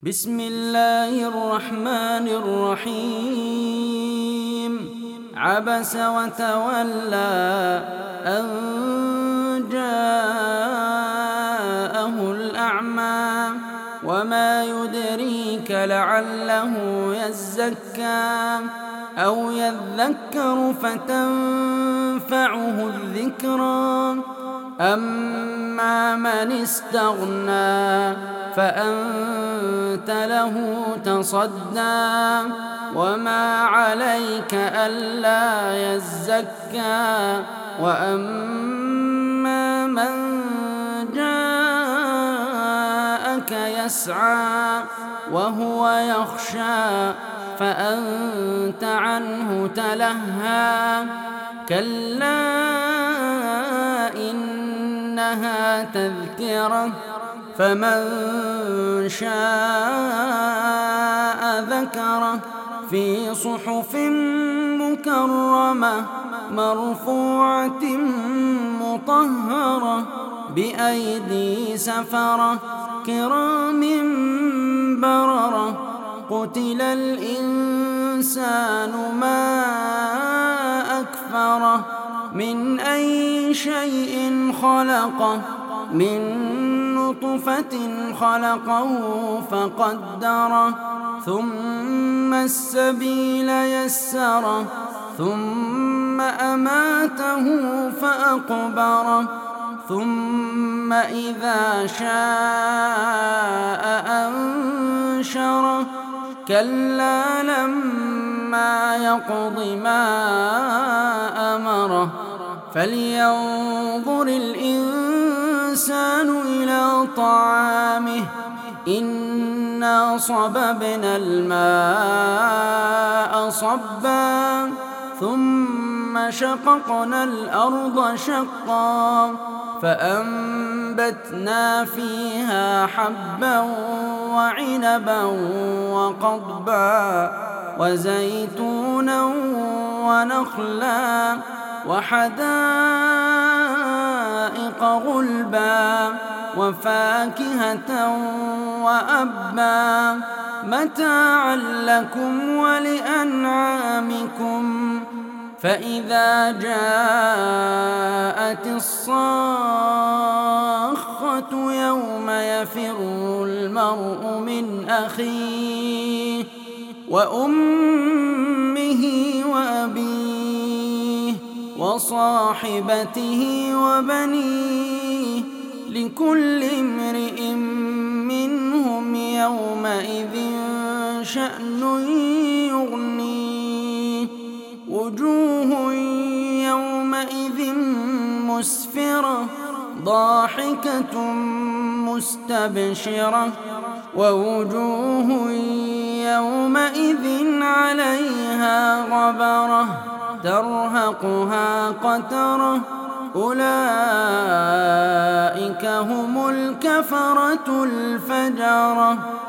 بسم الله الرحمن الرحيم. عبس وتولى أن جاءه الأعمى وما يدريك لعله يزكى أو يذكر فتنفعه الذكرى. أما من استغنى فأنت له تصدى وما عليك ألا يزكى. وأما من جاءك يسعى وهو يخشى فأنت عنه تلهى. كلا إنها تذكرة فمن شاء ذكره في صحف مكرمة مرفوعة مطهرة بأيدي سفرة كرام بررة. قتل الإنسان ما أكفره من أي شيء خلقه من نطفة خلقه فقدره ثم السبيل يسره ثم أماته فأقبره ثم إذا شاء أنشره. كلا لما يقض ما أمره فلينظر الإنسان إلى طعامه إنا صببنا الماء صبا ثم شققنا الأرض شقا فأنبتنا فيها حبا وعنبا وقضبا وزيتونا ونخلا وحدائق غلبا وفاكهة وأبا متاعا لكم ولأنعامكم. فإذا جاءت الصاخة يوم يفر المرء من أخيه وأمه وأبيه وصاحبته وبنيه لكل امرئ منهم يومئذ شأن يغنيه. وجوه يومئذ مسفرة ضاحكة مستبشرة ووجوه يومئذ عليها غبرة ترهقها قترة أولئك هم الكفرة الفجرة.